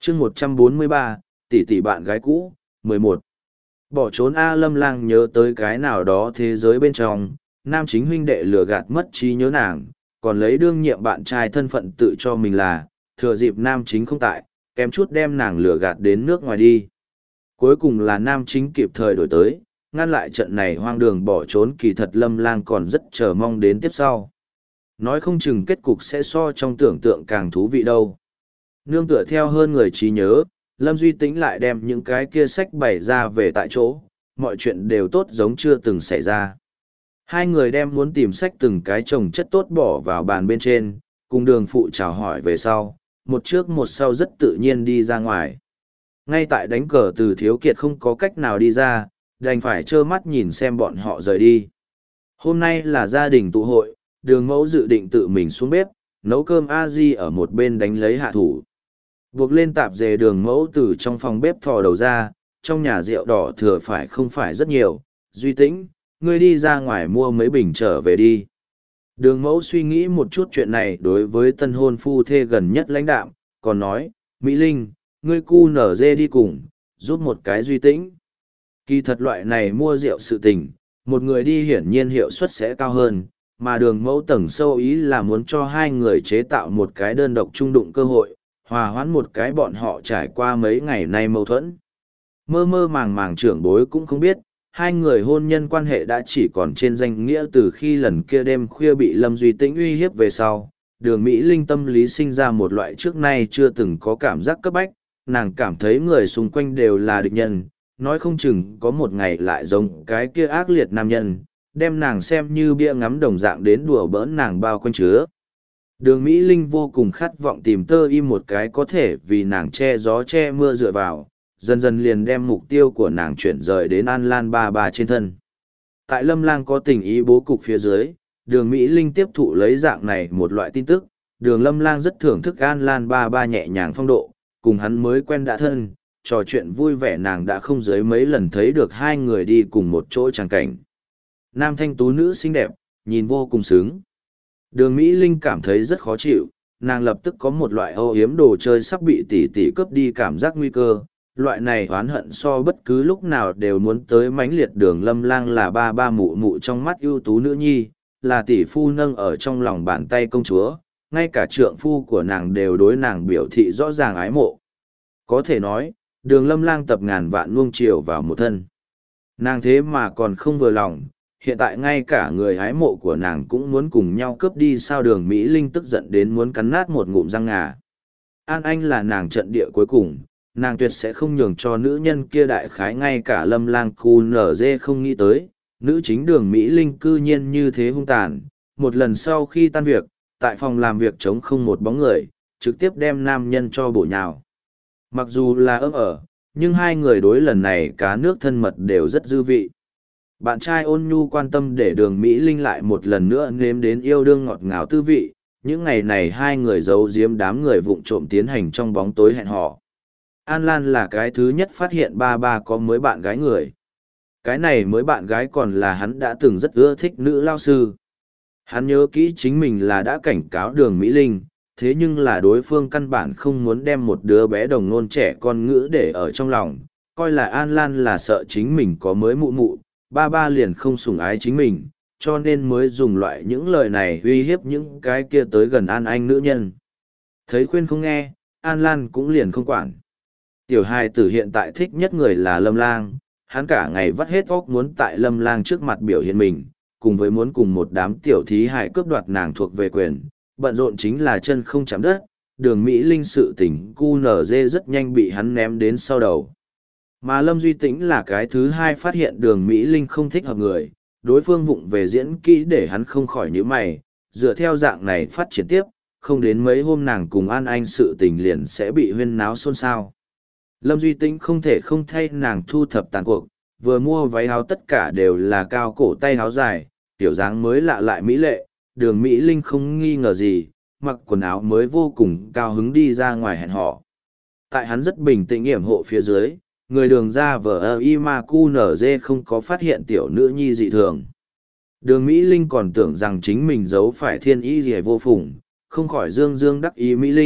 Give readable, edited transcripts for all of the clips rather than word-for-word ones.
chương 143, tỷ tỷ bạn gái cũ, 11. Bỏ trốn A Lâm Lang nhớ tới cái nào đó thế giới bên trong, nam chính huynh đệ lừa gạt mất trí nhớ nàng, còn lấy đương nhiệm bạn trai thân phận tự cho mình là, thừa dịp nam chính không tại, kém chút đem nàng lừa gạt đến nước ngoài đi. Cuối cùng là nam chính kịp thời đổi tới, ngăn lại trận này hoang đường bỏ trốn. Kỳ thật Lâm Lang còn rất chờ mong đến tiếp sau. Nói không chừng kết cục sẽ so trong tưởng tượng càng thú vị đâu. Nương tựa theo hơn người trí nhớ, Lâm Duy Tĩnh lại đem những cái kia sách bày ra về tại chỗ, mọi chuyện đều tốt giống chưa từng xảy ra. Hai người đem muốn tìm sách từng cái chồng chất tốt bỏ vào bàn bên trên, cùng đường phụ chào hỏi về sau, một trước một sau rất tự nhiên đi ra ngoài. Ngay tại đánh cờ Từ Thiếu Kiệt không có cách nào đi ra, đành phải trơ mắt nhìn xem bọn họ rời đi. Hôm nay là gia đình tụ hội, đường mẫu dự định tự mình xuống bếp, nấu cơm a di ở một bên đánh lấy hạ thủ. Buộc lên tạp dề đường mẫu từ trong phòng bếp thò đầu ra, trong nhà rượu đỏ thừa phải không phải rất nhiều. Duy Tĩnh, ngươi đi ra ngoài mua mấy bình trở về đi. Đường mẫu suy nghĩ một chút chuyện này đối với tân hôn phu thê gần nhất lãnh đạm, còn nói, Mỹ Linh, ngươi cu nở dê đi cùng, giúp một cái Duy Tĩnh. Kỳ thật loại này mua rượu sự tình, một người đi hiển nhiên hiệu suất sẽ cao hơn, mà đường mẫu tầng sâu ý là muốn cho hai người chế tạo một cái đơn độc trung đụng cơ hội, hòa hoãn một cái bọn họ trải qua mấy ngày nay mâu thuẫn. Mơ mơ màng màng trưởng bối cũng không biết, hai người hôn nhân quan hệ đã chỉ còn trên danh nghĩa từ khi lần kia đêm khuya bị Lâm Duy Tĩnh uy hiếp về sau. Đường Mỹ Linh tâm lý sinh ra một loại trước nay chưa từng có cảm giác cấp bách, nàng cảm thấy người xung quanh đều là địch nhân, nói không chừng có một ngày lại giống cái kia ác liệt nam nhân, đem nàng xem như bia ngắm đồng dạng đến đùa bỡn nàng bao quanh chứa. Đường Mỹ Linh vô cùng khát vọng tìm tơ im một cái có thể vì nàng che gió che mưa dựa vào, dần dần liền đem mục tiêu của nàng chuyển rời đến An Lan ba ba trên thân. Tại Lâm Lang có tình ý bố cục phía dưới, đường Mỹ Linh tiếp thụ lấy dạng này một loại tin tức, đường Lâm Lang rất thưởng thức An Lan ba ba nhẹ nhàng phong độ, cùng hắn mới quen đã thân, trò chuyện vui vẻ nàng đã không dưới mấy lần thấy được hai người đi cùng một chỗ tràng cảnh. Nam thanh tú nữ xinh đẹp, nhìn vô cùng sướng. Đường Mỹ Linh cảm thấy rất khó chịu, nàng lập tức có một loại âu yếm đồ chơi sắp bị tỷ tỷ cướp đi cảm giác nguy cơ. Loại này oán hận so bất cứ lúc nào đều muốn tới mãnh liệt. Đường Lâm Lang là ba ba mụ mụ trong mắt ưu tú nữ nhi, là tỷ phu nâng ở trong lòng bàn tay công chúa, ngay cả trượng phu của nàng đều đối nàng biểu thị rõ ràng ái mộ. Có thể nói, đường Lâm Lang tập ngàn vạn nuông chiều vào một thân. Nàng thế mà còn không vừa lòng, hiện tại ngay cả người hái mộ của nàng cũng muốn cùng nhau cướp đi. Sao đường Mỹ Linh tức giận đến muốn cắn nát một ngụm răng ngà. An Anh là nàng trận địa cuối cùng, nàng tuyệt sẽ không nhường cho nữ nhân kia. Đại khái ngay cả Lâm Lang cu nở dê không nghĩ tới, nữ chính đường Mỹ Linh cư nhiên như thế hung tàn. Một lần sau khi tan việc, tại phòng làm việc trống không một bóng người, trực tiếp đem nam nhân cho bổ nhào. Mặc dù là ấm ở, nhưng hai người đối lần này cá nước thân mật đều rất dư vị. Bạn trai ôn nhu quan tâm để đường Mỹ Linh lại một lần nữa nếm đến yêu đương ngọt ngào tư vị. Những ngày này hai người giấu giếm đám người vụng trộm tiến hành trong bóng tối hẹn hò. An Lan là cái thứ nhất phát hiện ba ba có mới bạn gái người. Cái này mới bạn gái còn là hắn đã từng rất ưa thích nữ lao sư. Hắn nhớ kỹ chính mình là đã cảnh cáo đường Mỹ Linh, thế nhưng là đối phương căn bản không muốn đem một đứa bé đồng nôn trẻ con ngữ để ở trong lòng, coi là An Lan là sợ chính mình có mới mụ mụ, ba ba liền không sủng ái chính mình, cho nên mới dùng loại những lời này uy hiếp những cái kia tới gần An Anh nữ nhân. Thấy khuyên không nghe, An Lan cũng liền không quản. Tiểu hài tử hiện tại thích nhất người là Lâm Lang, hắn cả ngày vắt hết óc muốn tại Lâm Lang trước mặt biểu hiện mình, cùng với muốn cùng một đám tiểu thí hài cướp đoạt nàng thuộc về quyền, bận rộn chính là chân không chạm đất. Đường Mỹ Linh sự tình cu nở dê rất nhanh bị hắn ném đến sau đầu. Mà Lâm Duy Tĩnh là cái thứ hai phát hiện đường Mỹ Linh không thích hợp người, đối phương vụng về diễn kỹ để hắn không khỏi nhíu mày, dựa theo dạng này phát triển tiếp, không đến mấy hôm nàng cùng An Anh sự tình liền sẽ bị huyên náo xôn xao. Lâm Duy Tĩnh không thể không thay nàng thu thập tàn cuộc, vừa mua váy áo tất cả đều là cao cổ tay áo dài, tiểu dáng mới lạ lại mỹ lệ, đường Mỹ Linh không nghi ngờ gì, mặc quần áo mới vô cùng cao hứng đi ra ngoài hẹn hò. Tại hắn rất bình tĩnh yểm hộ phía dưới, người đường ra vờ y ma cu nở dê không có phát hiện tiểu nữ nhi dị thường. Đường Mỹ Linh còn tưởng rằng chính mình giấu phải thiên y gì vô phùng, không khỏi dương dương đắc ý Mỹ Linh,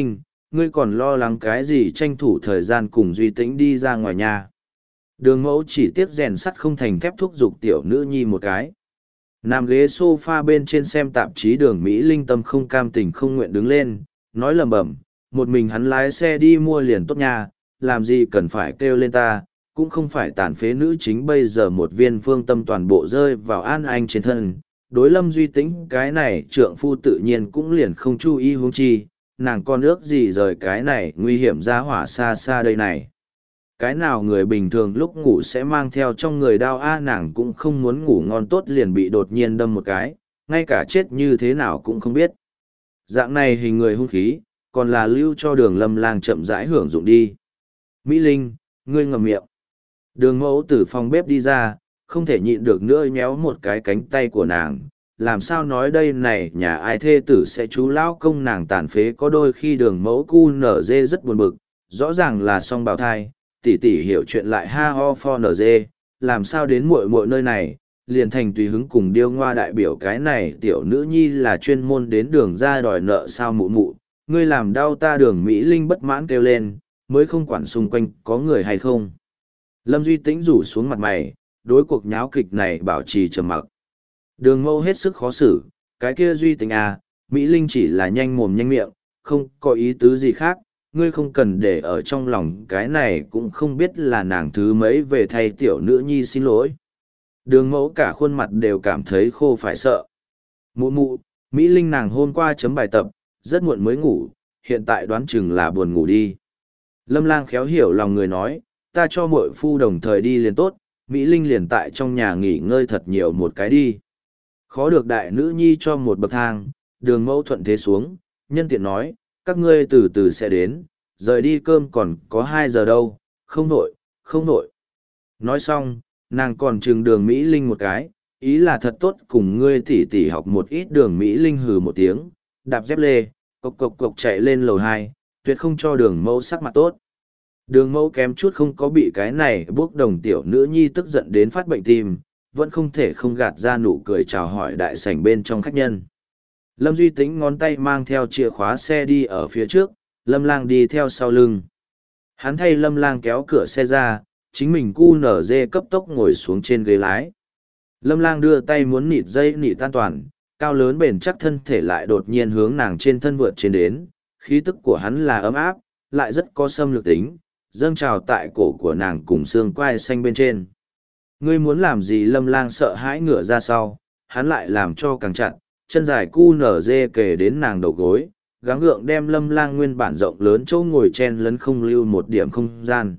ngươi còn lo lắng cái gì tranh thủ thời gian cùng Duy Tĩnh đi ra ngoài nhà. Đường mẫu chỉ tiếc rèn sắt không thành thép thúc giục tiểu nữ nhi một cái. Nằm ghế sofa bên trên xem tạp chí Đường Mỹ Linh tâm không cam tình không nguyện đứng lên, nói lầm bầm, một mình hắn lái xe đi mua liền tốt nha, làm gì cần phải kêu lên ta, cũng không phải tàn phế nữ chính bây giờ một viên phương tâm toàn bộ rơi vào An Anh trên thân. Đối Lâm Duy Tĩnh cái này trượng phu tự nhiên cũng liền không chú ý huống chi, nàng con ước gì rời cái này nguy hiểm ra hỏa xa xa đây này. Cái nào người bình thường lúc ngủ sẽ mang theo trong người đao nàng cũng không muốn ngủ ngon tốt liền bị đột nhiên đâm một cái, ngay cả chết như thế nào cũng không biết. Dạng này hình người hung khí, còn là lưu cho Đường Lâm Lang chậm rãi hưởng dụng đi. Mỹ Linh, ngươi ngậm miệng. Đường mẫu từ phòng bếp đi ra, không thể nhịn được nữa nhéo một cái cánh tay của nàng. Làm sao nói đây này nhà ai thê tử sẽ chú lão công nàng tàn phế, có đôi khi Đường mẫu cu nở dê rất buồn bực, rõ ràng là song bào thai, tỷ tỷ hiểu chuyện lại ha ho pho nở dê, làm sao đến muội muội nơi này, liền thành tùy hứng cùng điêu ngoa đại biểu cái này tiểu nữ nhi là chuyên môn đến Đường ra đòi nợ sao mụ mụ, ngươi làm đau ta. Đường Mỹ Linh bất mãn kêu lên, mới không quản xung quanh có người hay không. Lâm Duy Tĩnh rủ xuống mặt mày, đối cuộc nháo kịch này bảo trì trầm mặc. Đường mẫu hết sức khó xử, cái kia Duy Tĩnh à, Mỹ Linh chỉ là nhanh mồm nhanh miệng, không có ý tứ gì khác, ngươi không cần để ở trong lòng, cái này cũng không biết là nàng thứ mấy về thay tiểu nữ nhi xin lỗi. Đường mẫu cả khuôn mặt đều cảm thấy khô phải sợ. Mụ mụ, Mỹ Linh nàng hôm qua chấm bài tập, rất muộn mới ngủ, hiện tại đoán chừng là buồn ngủ đi. Lâm Lang khéo hiểu lòng người nói, ta cho muội phu đồng thời đi liền tốt, Mỹ Linh liền tại trong nhà nghỉ ngơi thật nhiều một cái đi. Khó được đại nữ nhi cho một bậc thang, Đường mẫu thuận thế xuống, nhân tiện nói, các ngươi từ từ sẽ đến, rời đi cơm còn có 2 giờ đâu, không nổi, không nổi. Nói xong, nàng còn trừng Đường Mỹ Linh một cái, ý là thật tốt cùng ngươi tỉ tỉ học một ít. Đường Mỹ Linh hừ một tiếng, đạp dép lê, cộc cộc cộc chạy lên lầu 2, tuyệt không cho Đường mẫu sắc mặt tốt. Đường mẫu kém chút không có bị cái này bốc đồng tiểu nữ nhi tức giận đến phát bệnh tim, vẫn không thể không gạt ra nụ cười chào hỏi đại sảnh bên trong khách nhân. Lâm Duy Tĩnh ngón tay mang theo chìa khóa xe đi ở phía trước, Lâm Lang đi theo sau lưng. Hắn thay Lâm Lang kéo cửa xe ra, chính mình cu nở dê cấp tốc ngồi xuống trên ghế lái. Lâm Lang đưa tay muốn nịt dây nịt an toàn, cao lớn bền chắc thân thể lại đột nhiên hướng nàng trên thân vượt trên đến, khí tức của hắn là ấm áp, lại rất có xâm lược tính, dâng trào tại cổ của nàng cùng xương quai xanh bên trên. Ngươi muốn làm gì? Lâm Lang sợ hãi ngửa ra sau, hắn lại làm cho càng chặt, chân dài cu nở dê kề đến nàng đầu gối, gắng gượng đem Lâm Lang nguyên bản rộng lớn chỗ ngồi chen lấn không lưu một điểm không gian.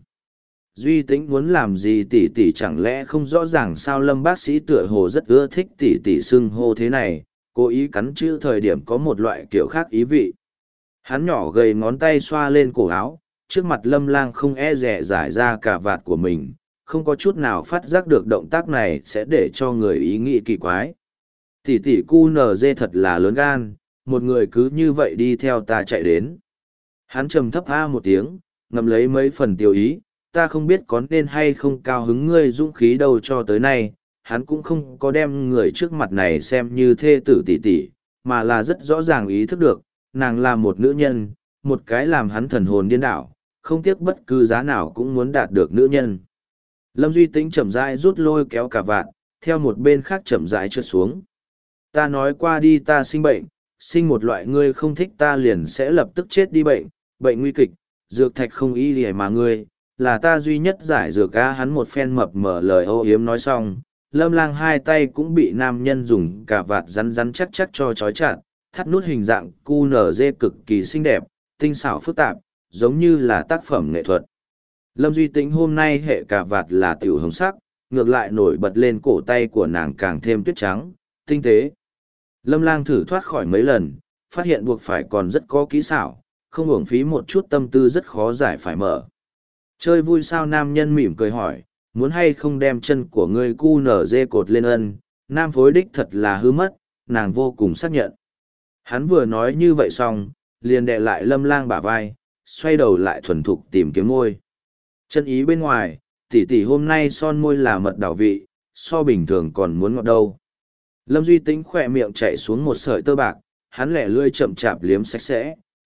Duy Tĩnh muốn làm gì tỷ tỷ chẳng lẽ không rõ ràng sao? Lâm bác sĩ tựa hồ rất ưa thích tỷ tỷ xưng hô thế này, cố ý cắn chữ thời điểm có một loại kiểu khác ý vị. Hắn nhỏ gầy ngón tay xoa lên cổ áo, trước mặt Lâm Lang không e dè giải ra cả vạt của mình, không có chút nào phát giác được động tác này sẽ để cho người ý nghĩ kỳ quái. Tỷ tỷ cu nở dê thật là lớn gan, một người cứ như vậy đi theo ta chạy đến. Hắn trầm thấp a một tiếng, ngậm lấy mấy phần tiêu ý, ta không biết có nên hay không cao hứng ngươi dũng khí đâu. Cho tới nay, hắn cũng không có đem người trước mặt này xem như thê tử tỷ tỷ, mà là rất rõ ràng ý thức được, nàng là một nữ nhân, một cái làm hắn thần hồn điên đảo, không tiếc bất cứ giá nào cũng muốn đạt được nữ nhân. Lâm Duy Tĩnh chậm rãi rút lôi kéo cả vạt, theo một bên khác chậm rãi trượt xuống. Ta nói qua đi, ta sinh bệnh, sinh một loại ngươi không thích ta liền sẽ lập tức chết đi bệnh, bệnh nguy kịch, dược thạch không y gì mà ngươi, là ta duy nhất giải dược á. Hắn một phen mập mở lời âu yếm nói xong, Lâm Lang hai tay cũng bị nam nhân dùng cả vạt rắn rắn chắc chắc cho trói chặt, thắt nút hình dạng cu nở dê cực kỳ xinh đẹp, tinh xảo phức tạp, giống như là tác phẩm nghệ thuật. Lâm Duy Tĩnh hôm nay hệ cà vạt là tiểu hồng sắc, ngược lại nổi bật lên cổ tay của nàng càng thêm tuyết trắng, tinh tế. Lâm Lang thử thoát khỏi mấy lần, phát hiện buộc phải còn rất có kỹ xảo, không uổng phí một chút tâm tư rất khó giải phải mở. Chơi vui sao? Nam nhân mỉm cười hỏi, muốn hay không đem chân của ngươi cu nở dê cột lên ân. Nam phối đích thật là hư mất, nàng vô cùng xác nhận. Hắn vừa nói như vậy xong, liền đè lại Lâm Lang bả vai, xoay đầu lại thuần thục tìm kiếm môi. Chân ý bên ngoài, tỷ tỷ hôm nay son môi là mật đảo vị, so bình thường còn muốn ngọt đâu. Lâm Duy Tĩnh khỏe miệng chạy xuống một sợi tơ bạc, hắn lẻ lươi chậm chạp liếm sạch sẽ,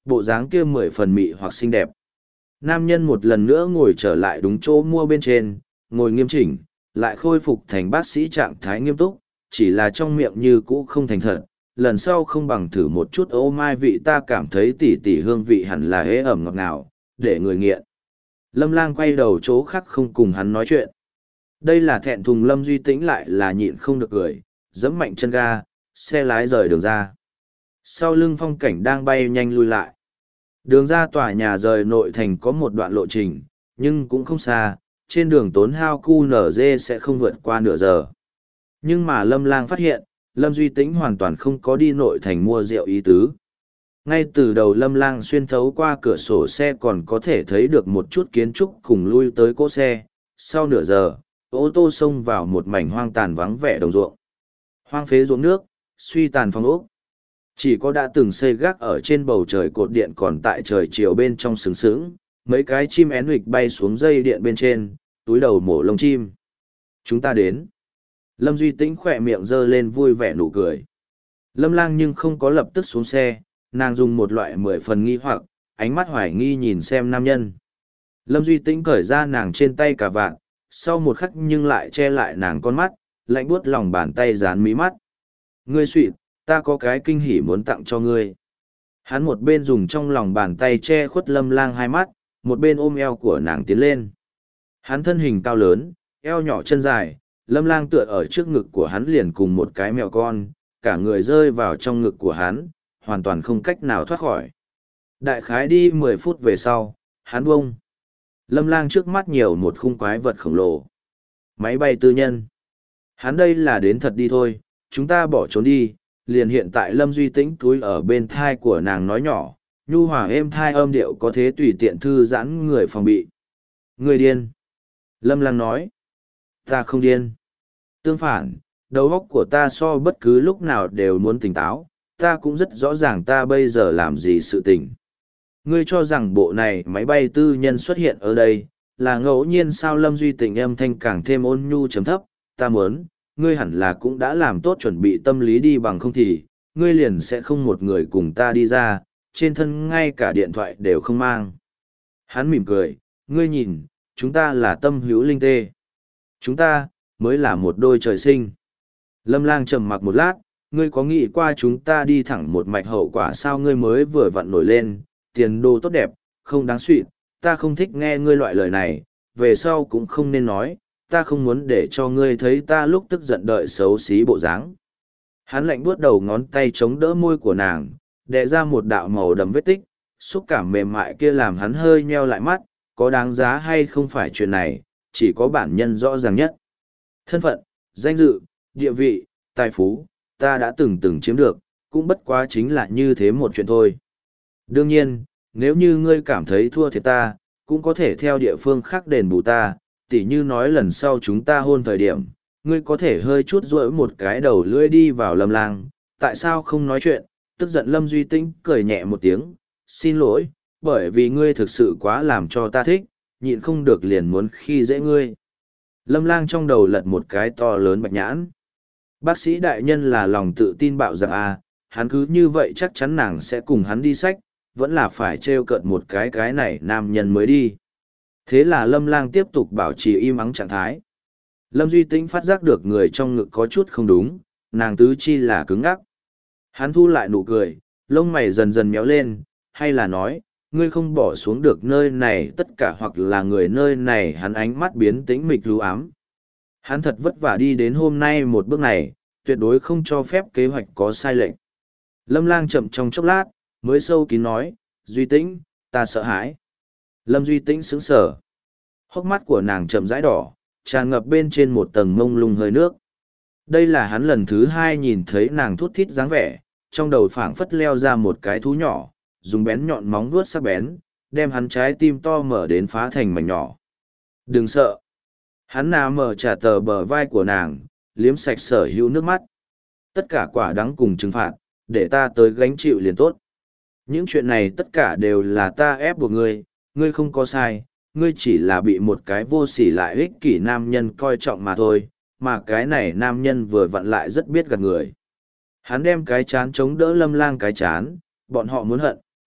bộ dáng kia 10 phần mị hoặc xinh đẹp. Nam nhân một lần nữa ngồi trở lại đúng chỗ mua bên trên, ngồi nghiêm chỉnh, lại khôi phục thành bác sĩ trạng thái nghiêm túc, chỉ là trong miệng như cũ không thành thật. Lần sau không bằng thử một chút ô mai vị, ta cảm thấy tỉ tỉ hương vị hẳn là hế ẩm ngọt ngào, để người nghiện. Lâm Lang quay đầu chỗ khác không cùng hắn nói chuyện. Đây là thẹn thùng Lâm Duy Tĩnh lại là nhịn không được cười, giẫm mạnh chân ga, xe lái rời đường ra. Sau lưng phong cảnh đang bay nhanh lui lại. Đường ra tòa nhà rời nội thành có một đoạn lộ trình, nhưng cũng không xa, trên đường tốn hao QNZ sẽ không vượt qua nửa giờ. Nhưng mà Lâm Lang phát hiện, Lâm Duy Tĩnh hoàn toàn không có đi nội thành mua rượu ý tứ. Ngay từ đầu Lâm Lang xuyên thấu qua cửa sổ xe còn có thể thấy được một chút kiến trúc cùng lui tới cỗ xe. Sau nửa giờ, ô tô xông vào một mảnh hoang tàn vắng vẻ đồng ruộng. Hoang phế ruộng nước, suy tàn phong ốc. Chỉ có đã từng xây gác ở trên bầu trời cột điện còn tại trời chiều bên trong sướng sướng, mấy cái chim én huỵch bay xuống dây điện bên trên, túi đầu mổ lông chim. Chúng ta đến. Lâm Duy Tĩnh khỏe miệng giơ lên vui vẻ nụ cười. Lâm Lang nhưng không có lập tức xuống xe, nàng dùng một loại 10 phần nghi hoặc, ánh mắt hoài nghi nhìn xem nam nhân. Lâm Duy Tĩnh cởi ra nàng trên tay cả vạn, sau một khắc nhưng lại che lại nàng con mắt, lạnh buốt lòng bàn tay dán mí mắt. Ngươi sweet, ta có cái kinh hỉ muốn tặng cho ngươi. Hắn một bên dùng trong lòng bàn tay che khuất Lâm Lang hai mắt, một bên ôm eo của nàng tiến lên. Hắn thân hình cao lớn, eo nhỏ chân dài, Lâm Lang tựa ở trước ngực của hắn liền cùng một cái mèo con, cả người rơi vào trong ngực của hắn, hoàn toàn không cách nào thoát khỏi. Đại khái đi 10 phút về sau, hắn bông. Lâm Lang trước mắt nhiều một khung quái vật khổng lồ. Máy bay tư nhân. Hắn đây là đến thật đi thôi, chúng ta bỏ trốn đi. Liền hiện tại Lâm Duy Tĩnh túi ở bên thai của nàng nói nhỏ, nhu hòa êm thai âm điệu có thế tùy tiện thư giãn người phòng bị. Người điên. Lâm Lang nói. Ta không điên. Tương phản, đầu óc của ta so bất cứ lúc nào đều muốn tỉnh táo, ta cũng rất rõ ràng ta bây giờ làm gì sự tình. Ngươi cho rằng bộ này máy bay tư nhân xuất hiện ở đây, là ngẫu nhiên sao? Lâm Duy Tĩnh âm thanh càng thêm ôn nhu chấm thấp, ta muốn, ngươi hẳn là cũng đã làm tốt chuẩn bị tâm lý đi, bằng không thì, ngươi liền sẽ không một người cùng ta đi ra, trên thân ngay cả điện thoại đều không mang. Hắn mỉm cười, ngươi nhìn, chúng ta là tâm hữu linh tê. Chúng ta, mới là một đôi trời sinh. Lâm Lang trầm mặc một lát, ngươi có nghĩ qua chúng ta đi thẳng một mạch hậu quả sao? Ngươi mới vừa vặn nổi lên, tiền đồ tốt đẹp, không đáng suy, ta không thích nghe ngươi loại lời này, về sau cũng không nên nói, ta không muốn để cho ngươi thấy ta lúc tức giận đợi xấu xí bộ dáng. Hắn lạnh buốt đầu ngón tay chống đỡ môi của nàng, đè ra một đạo màu đậm vết tích, xúc cảm mềm mại kia làm hắn hơi nheo lại mắt, có đáng giá hay không phải chuyện này, chỉ có bản nhân rõ ràng nhất. Thân phận, danh dự, địa vị, tài phú, ta đã từng chiếm được, cũng bất quá chính là như thế một chuyện thôi. Đương nhiên, nếu như ngươi cảm thấy thua thiệt ta, cũng có thể theo địa phương khác đền bù ta, tỉ như nói lần sau chúng ta hôn thời điểm, ngươi có thể hơi chút rỗi một cái đầu lưỡi đi vào Lâm Lang. Tại sao không nói chuyện? Tức giận Lâm Duy Tĩnh cười nhẹ một tiếng, xin lỗi, bởi vì ngươi thực sự quá làm cho ta thích, nhịn không được liền muốn khi dễ ngươi. Lâm Lang trong đầu lật một cái to lớn bạch nhãn. Bác sĩ đại nhân là lòng tự tin bạo dạn à, hắn cứ như vậy chắc chắn nàng sẽ cùng hắn đi sách, vẫn là phải trêu cợt một cái này nam nhân mới đi. Thế là Lâm Lang tiếp tục bảo trì im ắng trạng thái. Lâm Duy Tĩnh phát giác được người trong ngực có chút không đúng, nàng tứ chi là cứng ngắc. Hắn thu lại nụ cười, lông mày dần dần méo lên, hay là nói, ngươi không bỏ xuống được nơi này tất cả, hoặc là người nơi này? Hắn ánh mắt biến tĩnh mịch u ám. Hắn thật vất vả đi đến hôm nay một bước này, tuyệt đối không cho phép kế hoạch có sai lệch. Lâm Lang chậm trong chốc lát, mới sâu kín nói, Duy Tĩnh, ta sợ hãi. Lâm Duy Tĩnh sững sờ. Hốc mắt của nàng chậm rãi đỏ, tràn ngập bên trên một tầng mông lung hơi nước. Đây là hắn lần thứ hai nhìn thấy nàng thút thít dáng vẻ, trong đầu phảng phất leo ra một cái thú nhỏ, dùng bén nhọn móng vuốt sắc bén, đem hắn trái tim to mở đến phá thành mảnh nhỏ. Đừng sợ. Hắn nà mở trả tờ bờ vai của nàng, liếm sạch sở hữu nước mắt. Tất cả quả đắng cùng trừng phạt, để ta tới gánh chịu liền tốt. Những chuyện này tất cả đều là ta ép buộc ngươi, ngươi không có sai, ngươi chỉ là bị một cái vô sỉ lại ích kỷ nam nhân coi trọng mà thôi, mà cái này nam nhân vừa vặn lại rất biết gạt người. Hắn đem cái chán chống đỡ Lâm Lang cái chán, bọn họ muốn hận,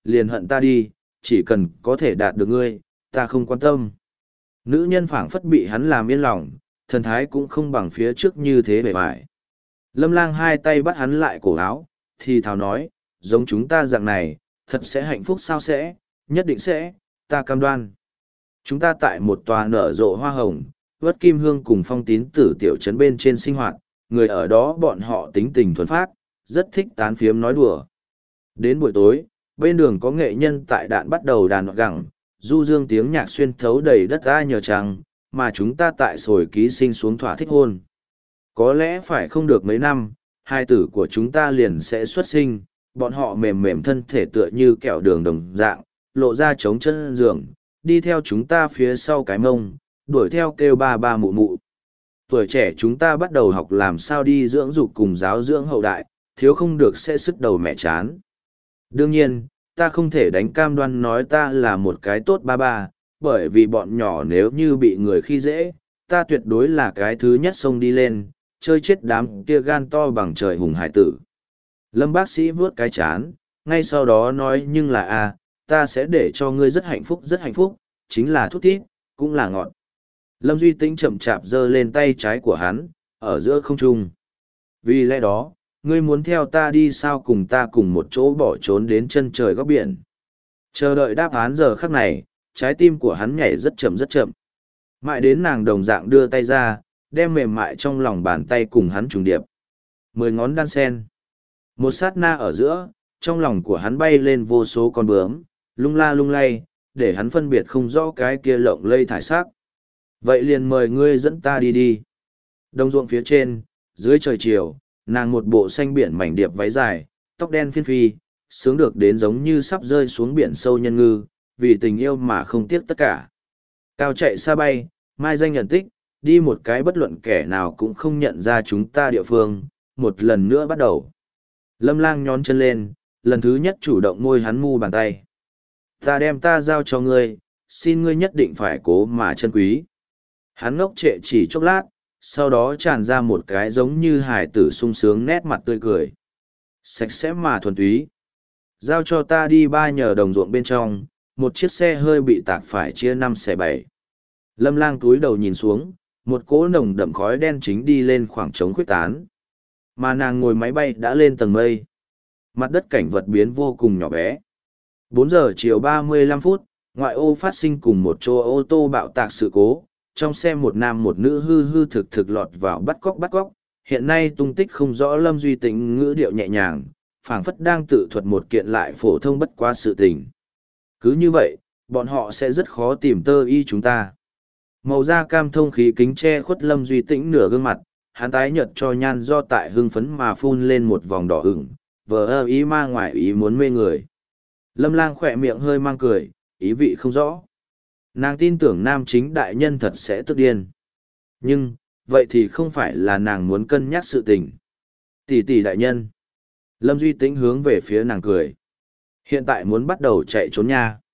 liền hận ta đi, chỉ cần có thể đạt được ngươi, ta không quan tâm. Nữ nhân phảng phất bị hắn làm yên lòng, thần thái cũng không bằng phía trước như thế bề bại. Lâm Lang hai tay bắt hắn lại cổ áo, thì thào nói, giống chúng ta dạng này, thật sẽ hạnh phúc sao sẽ, nhất định sẽ, ta cam đoan. Chúng ta tại một tòa nở rộ hoa hồng, vất kim hương cùng phong tín tử tiểu trấn bên trên sinh hoạt, người ở đó bọn họ tính tình thuần phát, rất thích tán phiếm nói đùa. Đến buổi tối, bên đường có nghệ nhân tại đạn bắt đầu đàn gẳng, du dương tiếng nhạc xuyên thấu đầy đất ai nhờ trăng, mà chúng ta tại sồi ký sinh xuống thỏa thích hôn. Có lẽ phải không được mấy năm, hai tử của chúng ta liền sẽ xuất sinh, bọn họ mềm mềm thân thể tựa như kẹo đường đồng dạng, lộ ra trống chân giường, đi theo chúng ta phía sau cái mông, đuổi theo kêu ba ba mụ mụ. Tuổi trẻ chúng ta bắt đầu học làm sao đi dưỡng dục cùng giáo dưỡng hậu đại, thiếu không được sẽ sức đầu mẹ chán. Đương nhiên, ta không thể đánh cam đoan nói ta là một cái tốt ba ba, bởi vì bọn nhỏ nếu như bị người khi dễ, ta tuyệt đối là cái thứ nhất xông đi lên, chơi chết đám kia gan to bằng trời hùng hải tử. Lâm bác sĩ vuốt cái chán, ngay sau đó nói nhưng là ta sẽ để cho ngươi rất hạnh phúc, chính là thuốc thít, cũng là ngọt. Lâm Duy Tĩnh chậm chạp giơ lên tay trái của hắn, ở giữa không trung. Vì lẽ đó, ngươi muốn theo ta đi sao cùng ta cùng một chỗ bỏ trốn đến chân trời góc biển. Chờ đợi đáp án giờ khắc này, trái tim của hắn nhảy rất chậm rất chậm. Mãi đến nàng đồng dạng đưa tay ra, đem mềm mại trong lòng bàn tay cùng hắn trùng điệp. 10 ngón đan sen. Một sát na ở giữa, trong lòng của hắn bay lên vô số con bướm, lung la lung lay, để hắn phân biệt không rõ cái kia lộng lây thải sắc. Vậy liền mời ngươi dẫn ta đi đi. Đồng ruộng phía trên, dưới trời chiều, nàng một bộ xanh biển mảnh điệp váy dài, tóc đen phiên phi, sướng được đến giống như sắp rơi xuống biển sâu nhân ngư, vì tình yêu mà không tiếc tất cả. Cao chạy xa bay, mai danh nhận tích, đi một cái bất luận kẻ nào cũng không nhận ra chúng ta địa phương, một lần nữa bắt đầu. Lâm Lang nhón chân lên, lần thứ nhất chủ động môi hắn mu bàn tay. Ta đem ta giao cho ngươi, xin ngươi nhất định phải cố mà chân quý. Hắn ngốc trệ chỉ chốc lát, sau đó tràn ra một cái giống như hải tử sung sướng nét mặt tươi cười. Sạch sẽ mà thuần túy. Giao cho ta đi ba nhờ đồng ruộng bên trong, một chiếc xe hơi bị tạc phải chia 5 xẻ 7. Lâm Lang túi đầu nhìn xuống, một cỗ nồng đậm khói đen chính đi lên khoảng trống khuếch tán. Mà nàng ngồi máy bay đã lên tầng mây. Mặt đất cảnh vật biến vô cùng nhỏ bé. 4 giờ chiều 35 phút, ngoại ô phát sinh cùng một chỗ ô tô bạo tạc sự cố. Trong xe một nam một nữ hư hư thực thực lọt vào bắt cóc. Hiện nay tung tích không rõ. Lâm Duy Tĩnh ngữ điệu nhẹ nhàng, phảng phất đang tự thuật một kiện lại phổ thông bất quá sự tình. Cứ như vậy, bọn họ sẽ rất khó tìm tơ y chúng ta. Màu da cam thông khí kính che khuất Lâm Duy Tĩnh nửa gương mặt, hắn tái nhợt cho nhan do tại hưng phấn mà phun lên một vòng đỏ ửng, vờ ơ ý ma ngoài ý muốn mê người. Lâm Lang khỏe miệng hơi mang cười, ý vị không rõ. Nàng tin tưởng nam chính đại nhân thật sẽ tức điên. Nhưng, vậy thì không phải là nàng muốn cân nhắc sự tình. Tỷ tỷ đại nhân. Lâm Duy Tĩnh hướng về phía nàng cười. Hiện tại muốn bắt đầu chạy trốn nha.